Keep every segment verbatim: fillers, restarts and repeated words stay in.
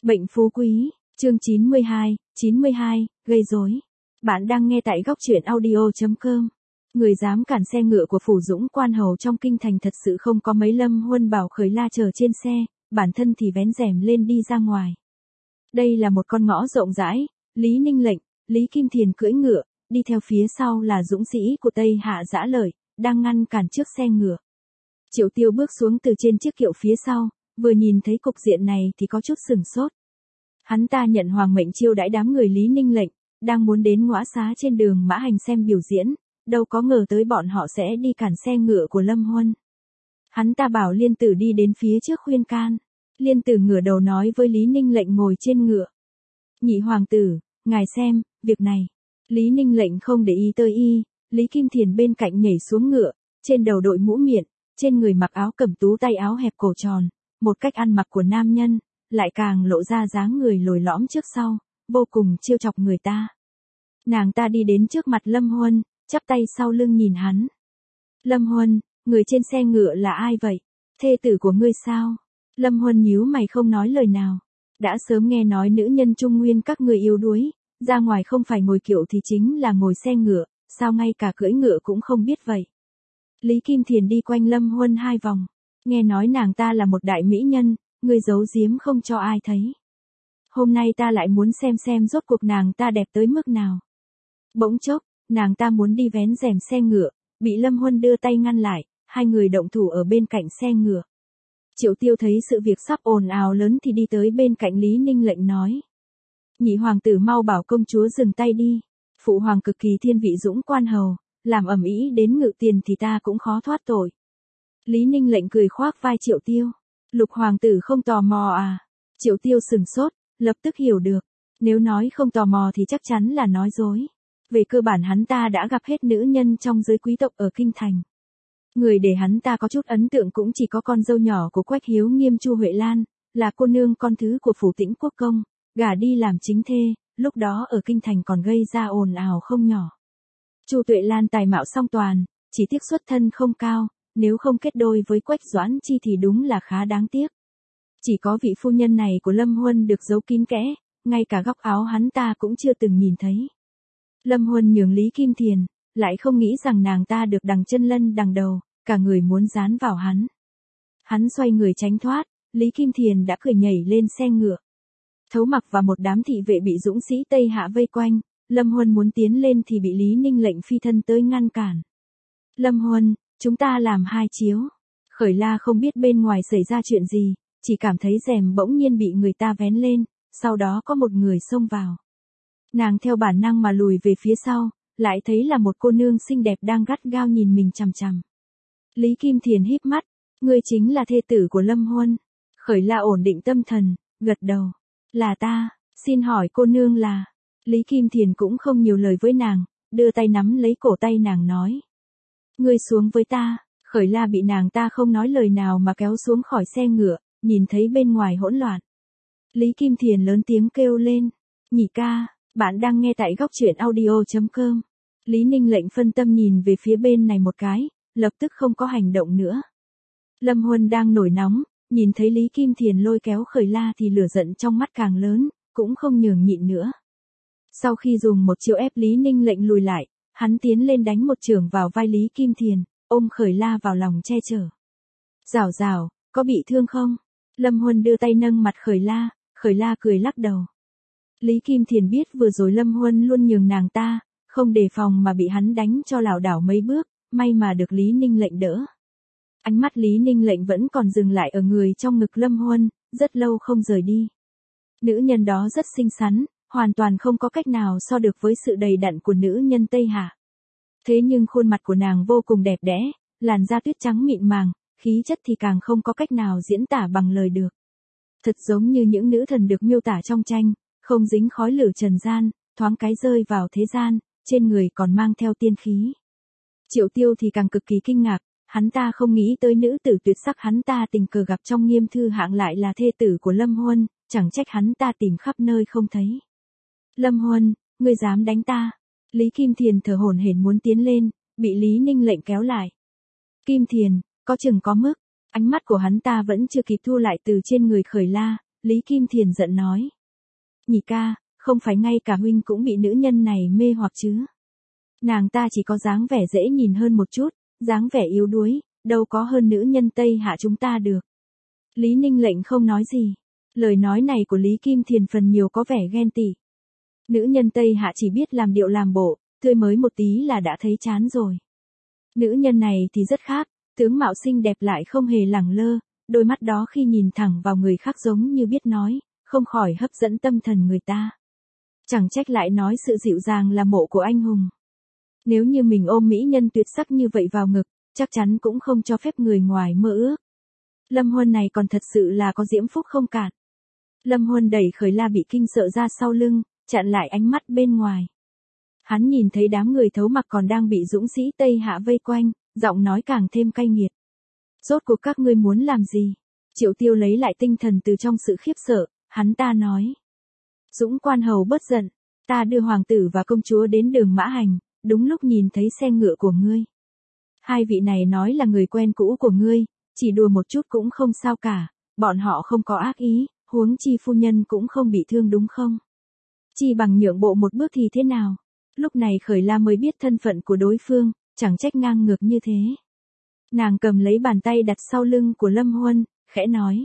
Bệnh phú quý, chương chín mươi hai, chín mươi hai, gây rối. Bạn đang nghe tại góc truyện audio chấm com. Người dám cản xe ngựa của Phủ Dũng quan hầu trong kinh thành thật sự không có mấy. Lâm Huân bảo Khởi La chờ trên xe, bản thân thì vén rèm lên đi ra ngoài. Đây là một con ngõ rộng rãi, Lý Ninh lệnh, Lý Kim Thiền cưỡi ngựa, đi theo phía sau là dũng sĩ của Tây Hạ Dã Lợi, đang ngăn cản trước xe ngựa. Triệu Tiêu bước xuống từ trên chiếc kiệu phía sau, vừa nhìn thấy cục diện này thì có chút sửng sốt. Hắn ta nhận hoàng mệnh chiêu đãi đám người Lý Ninh lệnh, đang muốn đến ngõa xá trên đường Mã Hành xem biểu diễn, đâu có ngờ tới bọn họ sẽ đi cản xe ngựa của Lâm Huân. Hắn ta bảo Liên Tử đi đến phía trước khuyên can. Liên Tử ngửa đầu nói với Lý Ninh lệnh ngồi trên ngựa. Nhị hoàng tử, ngài xem, việc này. Lý Ninh lệnh không để ý tới y, Lý Kim Thiền bên cạnh nhảy xuống ngựa, trên đầu đội mũ miện, trên người mặc áo cẩm tú tay áo hẹp cổ tròn, một cách ăn mặc của nam nhân, lại càng lộ ra dáng người lồi lõm trước sau, vô cùng trêu chọc người ta. Nàng ta đi đến trước mặt Lâm Huân, chắp tay sau lưng nhìn hắn. Lâm Huân, người trên xe ngựa là ai vậy? Thê tử của ngươi sao? Lâm Huân nhíu mày không nói lời nào. Đã sớm nghe nói nữ nhân Trung Nguyên các ngươi yếu đuối, ra ngoài không phải ngồi kiệu thì chính là ngồi xe ngựa, sao ngay cả cưỡi ngựa cũng không biết vậy? Lý Kim Thiền đi quanh Lâm Huân hai vòng, nghe nói nàng ta là một đại mỹ nhân, ngươi giấu giếm không cho ai thấy. Hôm nay ta lại muốn xem xem rốt cuộc nàng ta đẹp tới mức nào. Bỗng chốc, nàng ta muốn đi vén rèm xe ngựa, bị Lâm Huân đưa tay ngăn lại, hai người động thủ ở bên cạnh xe ngựa. Triệu Tiêu thấy sự việc sắp ồn ào lớn thì đi tới bên cạnh Lý Ninh lệnh nói. Nhị hoàng tử mau bảo công chúa dừng tay đi, phụ hoàng cực kỳ thiên vị dũng quan hầu, làm ầm ĩ đến ngự tiền thì ta cũng khó thoát tội. Lý Ninh lệnh cười khoác vai Triệu Tiêu. Lục hoàng tử không tò mò à? Triệu Tiêu sừng sốt, lập tức hiểu được. Nếu nói không tò mò thì chắc chắn là nói dối. Về cơ bản hắn ta đã gặp hết nữ nhân trong giới quý tộc ở kinh thành. Người để hắn ta có chút ấn tượng cũng chỉ có con dâu nhỏ của Quách Hiếu Nghiêm Chu Huệ Lan, là cô nương con thứ của Phủ Tĩnh Quốc công, gả đi làm chính thê, lúc đó ở kinh thành còn gây ra ồn ào không nhỏ. Chu Tuệ Lan tài mạo song toàn, chỉ tiếc xuất thân không cao, nếu không kết đôi với Quách Doãn Chi thì đúng là khá đáng tiếc. Chỉ có vị phu nhân này của Lâm Huân được giấu kín kẽ, ngay cả góc áo hắn ta cũng chưa từng nhìn thấy. Lâm Huân nhường Lý Kim Thiền, lại không nghĩ rằng nàng ta được đằng chân lân đằng đầu, cả người muốn dán vào hắn. Hắn xoay người tránh thoát, Lý Kim Thiền đã cười nhảy lên xe ngựa. Thấu Mặc và một đám thị vệ bị dũng sĩ Tây Hạ vây quanh, Lâm Huân muốn tiến lên thì bị Lý Ninh lệnh phi thân tới ngăn cản. Lâm Huân, chúng ta làm hai chiếu. Khởi La không biết bên ngoài xảy ra chuyện gì, chỉ cảm thấy rèm bỗng nhiên bị người ta vén lên, sau đó có một người xông vào. Nàng theo bản năng mà lùi về phía sau, lại thấy là một cô nương xinh đẹp đang gắt gao nhìn mình chằm chằm. Lý Kim Thiền híp mắt, ngươi chính là thê tử của Lâm Huân. Khởi La ổn định tâm thần, gật đầu. Là ta, xin hỏi cô nương là... Lý Kim Thiền cũng không nhiều lời với nàng, đưa tay nắm lấy cổ tay nàng nói. Ngươi xuống với ta. Khởi La bị nàng ta không nói lời nào mà kéo xuống khỏi xe ngựa, nhìn thấy bên ngoài hỗn loạn. Lý Kim Thiền lớn tiếng kêu lên. Nhị ca, bạn đang nghe tại góc truyện audio chấm com. Lý Ninh lệnh phân tâm nhìn về phía bên này một cái, lập tức không có hành động nữa. Lâm Huân đang nổi nóng, nhìn thấy Lý Kim Thiền lôi kéo Khởi La thì lửa giận trong mắt càng lớn, cũng không nhường nhịn nữa. Sau khi dùng một chiêu ép Lý Ninh lệnh lùi lại, hắn tiến lên đánh một chưởng vào vai Lý Kim Thiền, ôm Khởi La vào lòng che chở. Rảo rảo, có bị thương không? Lâm Huân đưa tay nâng mặt Khởi La, Khởi La cười lắc đầu. Lý Kim Thiền biết vừa rồi Lâm Huân luôn nhường nàng ta, không đề phòng mà bị hắn đánh cho lảo đảo mấy bước, may mà được Lý Ninh lệnh đỡ. Ánh mắt Lý Ninh lệnh vẫn còn dừng lại ở người trong ngực Lâm Huân, rất lâu không rời đi. Nữ nhân đó rất xinh xắn, hoàn toàn không có cách nào so được với sự đầy đặn của nữ nhân Tây Hạ. Thế nhưng khuôn mặt của nàng vô cùng đẹp đẽ, làn da tuyết trắng mịn màng, khí chất thì càng không có cách nào diễn tả bằng lời được. Thật giống như những nữ thần được miêu tả trong tranh, không dính khói lửa trần gian, thoáng cái rơi vào thế gian, trên người còn mang theo tiên khí. Triệu Tiêu thì càng cực kỳ kinh ngạc, hắn ta không nghĩ tới nữ tử tuyệt sắc hắn ta tình cờ gặp trong Nghiêm thư hạng lại là thê tử của Lâm Huân, chẳng trách hắn ta tìm khắp nơi không thấy. Lâm Huân, ngươi dám đánh ta? Lý Kim Thiền thở hổn hển muốn tiến lên, bị Lý Ninh lệnh kéo lại. Kim Thiền, có chừng có mức, ánh mắt của hắn ta vẫn chưa kịp thu lại từ trên người Khởi La, Lý Kim Thiền giận nói. Nhị ca, không phải ngay cả huynh cũng bị nữ nhân này mê hoặc chứ. Nàng ta chỉ có dáng vẻ dễ nhìn hơn một chút, dáng vẻ yếu đuối, đâu có hơn nữ nhân Tây Hạ chúng ta được. Lý Ninh Lệnh không nói gì. Lời nói này của Lý Kim Thiền phần nhiều có vẻ ghen tị. Nữ nhân Tây Hạ chỉ biết làm điệu làm bộ, tươi mới một tí là đã thấy chán rồi. Nữ nhân này thì rất khác, tướng mạo xinh đẹp lại không hề lẳng lơ, đôi mắt đó khi nhìn thẳng vào người khác giống như biết nói, không khỏi hấp dẫn tâm thần người ta. Chẳng trách lại nói sự dịu dàng là mộ của anh hùng. Nếu như mình ôm mỹ nhân tuyệt sắc như vậy vào ngực, chắc chắn cũng không cho phép người ngoài mơ ước. Lâm Huân này còn thật sự là có diễm phúc không cạn. Lâm Huân đẩy Khởi La bị kinh sợ ra sau lưng, chặn lại ánh mắt bên ngoài. Hắn nhìn thấy đám người thấu mặc còn đang bị dũng sĩ Tây Hạ vây quanh, giọng nói càng thêm cay nghiệt. Rốt cuộc các ngươi muốn làm gì? Triệu Tiêu lấy lại tinh thần từ trong sự khiếp sợ, hắn ta nói. Dũng quan hầu bớt giận, ta đưa hoàng tử và công chúa đến đường Mã Hành, đúng lúc nhìn thấy xe ngựa của ngươi. Hai vị này nói là người quen cũ của ngươi, chỉ đùa một chút cũng không sao cả, bọn họ không có ác ý, huống chi phu nhân cũng không bị thương đúng không? Chỉ bằng nhượng bộ một bước thì thế nào? Lúc này Khởi La mới biết thân phận của đối phương, chẳng trách ngang ngược như thế. Nàng cầm lấy bàn tay đặt sau lưng của Lâm Huân, khẽ nói.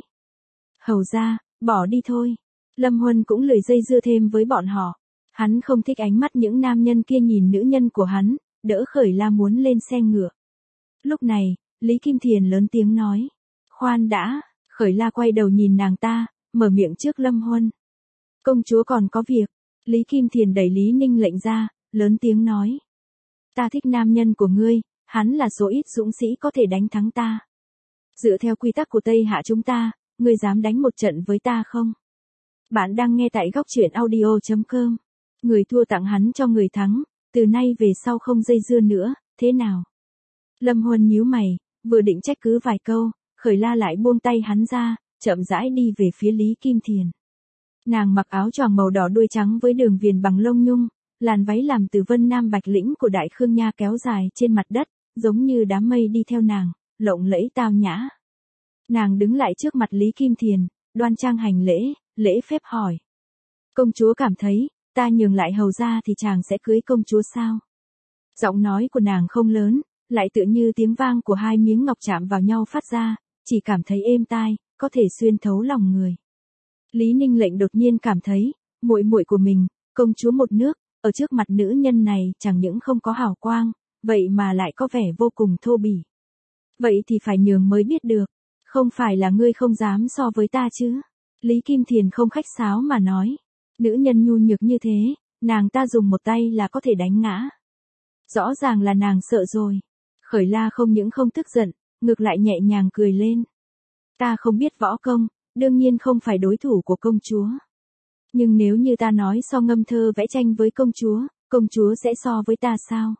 Hầu ra, bỏ đi thôi. Lâm Huân cũng lười dây dưa thêm với bọn họ. Hắn không thích ánh mắt những nam nhân kia nhìn nữ nhân của hắn, đỡ Khởi La muốn lên xe ngựa. Lúc này, Lý Kim Thiền lớn tiếng nói. Khoan đã, Khởi La quay đầu nhìn nàng ta, mở miệng trước Lâm Huân. Công chúa còn có việc. Lý Kim Thiền đẩy Lý Ninh Lệnh ra, lớn tiếng nói. Ta thích nam nhân của ngươi, hắn là số ít dũng sĩ có thể đánh thắng ta. Dựa theo quy tắc của Tây Hạ chúng ta, ngươi dám đánh một trận với ta không? Bạn đang nghe tại góc truyện audio chấm com. Người thua tặng hắn cho người thắng, từ nay về sau không dây dưa nữa, thế nào? Lâm Huân nhíu mày, vừa định trách cứ vài câu, Khởi La lại buông tay hắn ra, chậm rãi đi về phía Lý Kim Thiền. Nàng mặc áo choàng màu đỏ đuôi trắng với đường viền bằng lông nhung, làn váy làm từ vân nam bạch lĩnh của Đại Khương Nha kéo dài trên mặt đất, giống như đám mây đi theo nàng, lộng lẫy tao nhã. Nàng đứng lại trước mặt Lý Kim Thiền, đoan trang hành lễ, lễ phép hỏi. Công chúa cảm thấy, ta nhường lại hầu ra thì chàng sẽ cưới công chúa sao? Giọng nói của nàng không lớn, lại tựa như tiếng vang của hai miếng ngọc chạm vào nhau phát ra, chỉ cảm thấy êm tai, có thể xuyên thấu lòng người. Lý Ninh Lệnh đột nhiên cảm thấy, muội muội của mình, công chúa một nước, ở trước mặt nữ nhân này chẳng những không có hào quang, vậy mà lại có vẻ vô cùng thô bỉ. Vậy thì phải nhường mới biết được, không phải là ngươi không dám so với ta chứ? Lý Kim Thiền không khách sáo mà nói, nữ nhân nhu nhược như thế, nàng ta dùng một tay là có thể đánh ngã. Rõ ràng là nàng sợ rồi. Khởi La không những không tức giận, ngược lại nhẹ nhàng cười lên. Ta không biết võ công, đương nhiên không phải đối thủ của công chúa. Nhưng nếu như ta nói so ngâm thơ vẽ tranh với công chúa, công chúa sẽ so với ta sao?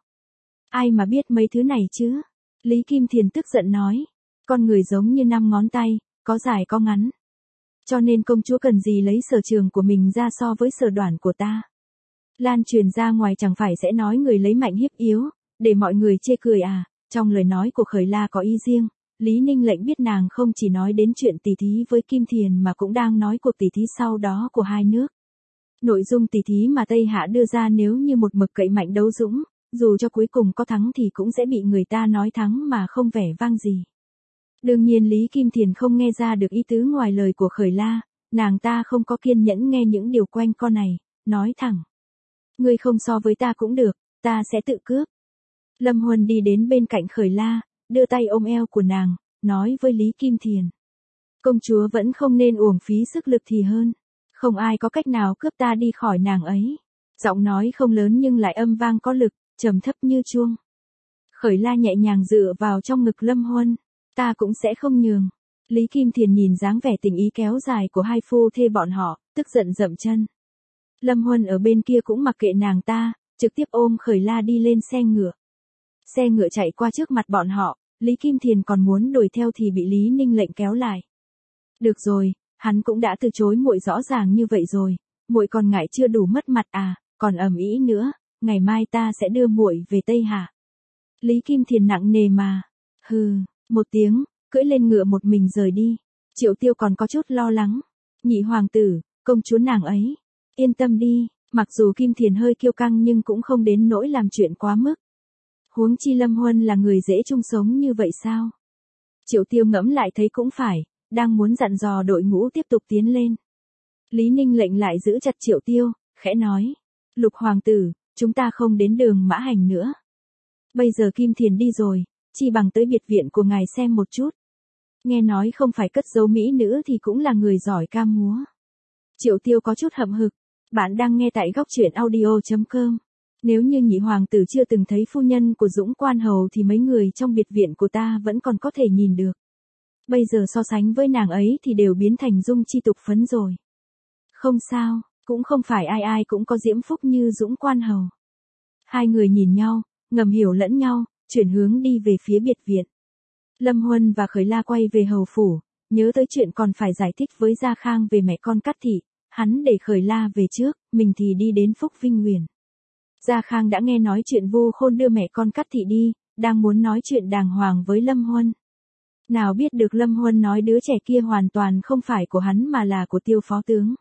Ai mà biết mấy thứ này chứ? Lý Kim Thiền tức giận nói. Con người giống như năm ngón tay, có dài có ngắn. Cho nên công chúa cần gì lấy sở trường của mình ra so với sở đoản của ta? Lan truyền ra ngoài chẳng phải sẽ nói người lấy mạnh hiếp yếu, để mọi người chê cười à? Trong lời nói của Khởi La có ý riêng, Lý Ninh Lệnh biết nàng không chỉ nói đến chuyện tỷ thí với Kim Thiền mà cũng đang nói cuộc tỷ thí sau đó của hai nước. Nội dung tỷ thí mà Tây Hạ đưa ra nếu như một mực cậy mạnh đấu dũng, dù cho cuối cùng có thắng thì cũng sẽ bị người ta nói thắng mà không vẻ vang gì. Đương nhiên Lý Kim Thiền không nghe ra được ý tứ ngoài lời của Khởi La, nàng ta không có kiên nhẫn nghe những điều quanh co này, nói thẳng. Ngươi không so với ta cũng được, ta sẽ tự cướp. Lâm Huân đi đến bên cạnh Khởi La, đưa tay ôm eo của nàng, nói với Lý Kim Thiền. Công chúa vẫn không nên uổng phí sức lực thì hơn. Không ai có cách nào cướp ta đi khỏi nàng ấy. Giọng nói không lớn nhưng lại âm vang có lực, trầm thấp như chuông. Khởi La nhẹ nhàng dựa vào trong ngực Lâm Huân. Ta cũng sẽ không nhường. Lý Kim Thiền nhìn dáng vẻ tình ý kéo dài của hai phu thê bọn họ, tức giận dậm chân. Lâm Huân ở bên kia cũng mặc kệ nàng ta, trực tiếp ôm Khởi La đi lên xe ngựa. Xe ngựa chạy qua trước mặt bọn họ, Lý Kim Thiền còn muốn đuổi theo thì bị Lý Ninh Lệnh kéo lại. Được rồi, hắn cũng đã từ chối muội rõ ràng như vậy rồi, muội còn ngại chưa đủ mất mặt à, còn ầm ĩ nữa, ngày mai ta sẽ đưa muội về Tây Hạ. Lý Kim Thiền nặng nề mà, hừ, một tiếng, cưỡi lên ngựa một mình rời đi. Triệu Tiêu còn có chút lo lắng. Nhị hoàng tử, công chúa nàng ấy. Yên tâm đi, mặc dù Kim Thiền hơi kiêu căng nhưng cũng không đến nỗi làm chuyện quá mức. Huống chi Lâm Huân là người dễ chung sống như vậy sao? Triệu Tiêu ngẫm lại thấy cũng phải, đang muốn dặn dò đội ngũ tiếp tục tiến lên. Lý Ninh lệnh lại giữ chặt Triệu Tiêu, khẽ nói. Lục hoàng tử, chúng ta không đến đường Mã Hành nữa. Bây giờ Kim Thiền đi rồi, chi bằng tới biệt viện của ngài xem một chút. Nghe nói không phải cất giấu mỹ nữ thì cũng là người giỏi ca múa. Triệu Tiêu có chút hậm hực. Bạn đang nghe tại góc truyện audio chấm com. Nếu như nhị hoàng tử chưa từng thấy phu nhân của Dũng Quan Hầu thì mấy người trong biệt viện của ta vẫn còn có thể nhìn được. Bây giờ so sánh với nàng ấy thì đều biến thành dung chi tục phấn rồi. Không sao, cũng không phải ai ai cũng có diễm phúc như Dũng Quan Hầu. Hai người nhìn nhau, ngầm hiểu lẫn nhau, chuyển hướng đi về phía biệt viện. Lâm Huân và Khởi La quay về hầu phủ, nhớ tới chuyện còn phải giải thích với Gia Khang về mẹ con Cát Thị, hắn để Khởi La về trước, mình thì đi đến Phúc Vinh Huyền. Gia Khang đã nghe nói chuyện Vu Khôn đưa mẹ con Cát Thị đi, đang muốn nói chuyện đàng hoàng với Lâm Huân. Nào biết được Lâm Huân nói đứa trẻ kia hoàn toàn không phải của hắn mà là của Tiêu phó tướng.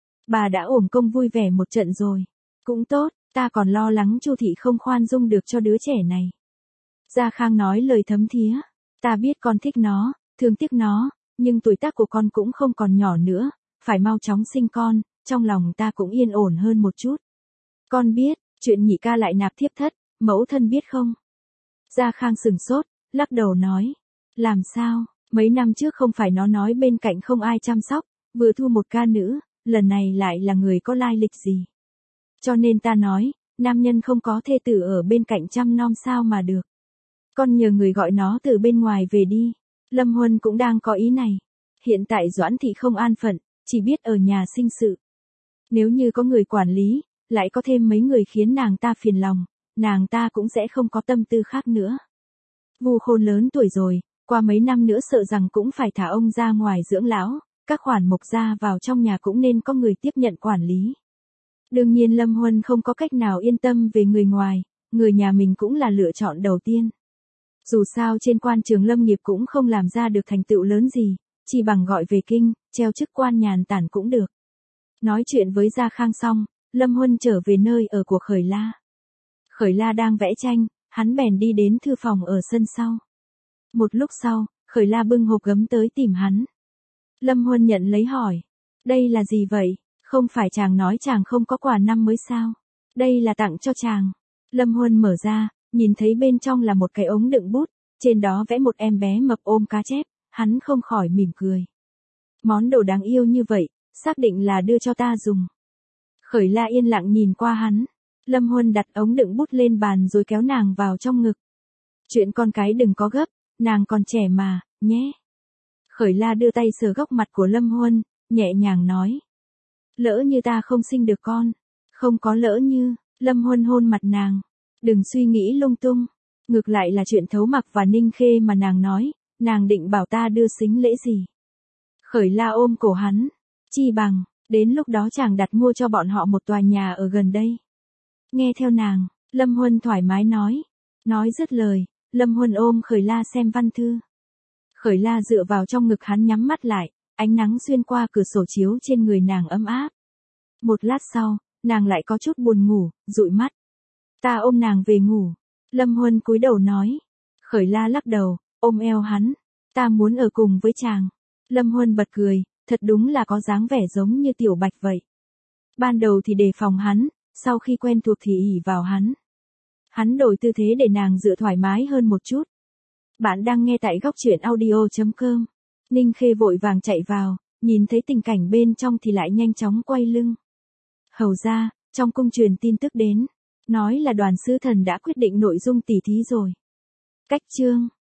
Bà đã ổm công vui vẻ một trận rồi. Cũng tốt, ta còn lo lắng Chu thị không khoan dung được cho đứa trẻ này. Gia Khang nói lời thấm thía. Ta biết con thích nó, thương tiếc nó, nhưng tuổi tác của con cũng không còn nhỏ nữa, phải mau chóng sinh con, trong lòng ta cũng yên ổn hơn một chút. Con biết, chuyện nhị ca lại nạp thiếp thất, mẫu thân biết không? Gia Khang sừng sốt, lắc đầu nói. Làm sao, mấy năm trước không phải nó nói bên cạnh không ai chăm sóc, vừa thu một ca nữ, lần này lại là người có lai lịch gì. Cho nên ta nói, nam nhân không có thê tử ở bên cạnh chăm nom sao mà được. Con nhờ người gọi nó từ bên ngoài về đi. Lâm Huân cũng đang có ý này. Hiện tại Doãn thị không an phận, chỉ biết ở nhà sinh sự. Nếu như có người quản lý, lại có thêm mấy người khiến nàng ta phiền lòng, nàng ta cũng sẽ không có tâm tư khác nữa. Vu Khôn lớn tuổi rồi, qua mấy năm nữa sợ rằng cũng phải thả ông ra ngoài dưỡng lão, các khoản mộc ra vào trong nhà cũng nên có người tiếp nhận quản lý. Đương nhiên Lâm Huân không có cách nào yên tâm về người ngoài, người nhà mình cũng là lựa chọn đầu tiên. Dù sao trên quan trường lâm nghiệp cũng không làm ra được thành tựu lớn gì, chỉ bằng gọi về kinh, treo chức quan nhàn tản cũng được. Nói chuyện với Gia Khang xong, Lâm Huân trở về nơi ở của Khởi La. Khởi La đang vẽ tranh, hắn bèn đi đến thư phòng ở sân sau. Một lúc sau, Khởi La bưng hộp gấm tới tìm hắn. Lâm Huân nhận lấy hỏi, đây là gì vậy? Không phải chàng nói chàng không có quà năm mới sao? Đây là tặng cho chàng. Lâm Huân mở ra, nhìn thấy bên trong là một cái ống đựng bút, trên đó vẽ một em bé mập ôm cá chép, hắn không khỏi mỉm cười. Món đồ đáng yêu như vậy, xác định là đưa cho ta dùng. Khởi La yên lặng nhìn qua hắn. Lâm Huân đặt ống đựng bút lên bàn rồi kéo nàng vào trong ngực. Chuyện con cái đừng có gấp, nàng còn trẻ mà, nhé. Khởi La đưa tay sờ góc mặt của Lâm Huân, nhẹ nhàng nói. Lỡ như ta không sinh được con. Không có lỡ như, Lâm Huân hôn mặt nàng. Đừng suy nghĩ lung tung. Ngược lại là chuyện Thấu Mặc và Ninh Khê mà nàng nói, nàng định bảo ta đưa sính lễ gì. Khởi La ôm cổ hắn. Chi bằng, đến lúc đó chàng đặt mua cho bọn họ một tòa nhà ở gần đây. Nghe theo nàng, Lâm Huân thoải mái nói. Nói dứt lời, Lâm Huân ôm Khởi La xem văn thư. Khởi La dựa vào trong ngực hắn nhắm mắt lại, ánh nắng xuyên qua cửa sổ chiếu trên người nàng ấm áp. Một lát sau, nàng lại có chút buồn ngủ, dụi mắt. Ta ôm nàng về ngủ. Lâm Huân cúi đầu nói. Khởi La lắc đầu, ôm eo hắn. Ta muốn ở cùng với chàng. Lâm Huân bật cười, thật đúng là có dáng vẻ giống như Tiểu Bạch vậy. Ban đầu thì đề phòng hắn, sau khi quen thuộc thì ỷ vào hắn. Hắn đổi tư thế để nàng dựa thoải mái hơn một chút. Bạn đang nghe tại góc truyện audio chấm com. Ninh Khê vội vàng chạy vào, nhìn thấy tình cảnh bên trong thì lại nhanh chóng quay lưng. Hầu ra, trong cung truyền tin tức đến, nói là Đoàn Sứ Thần đã quyết định nội dung tỉ thí rồi. Cách chương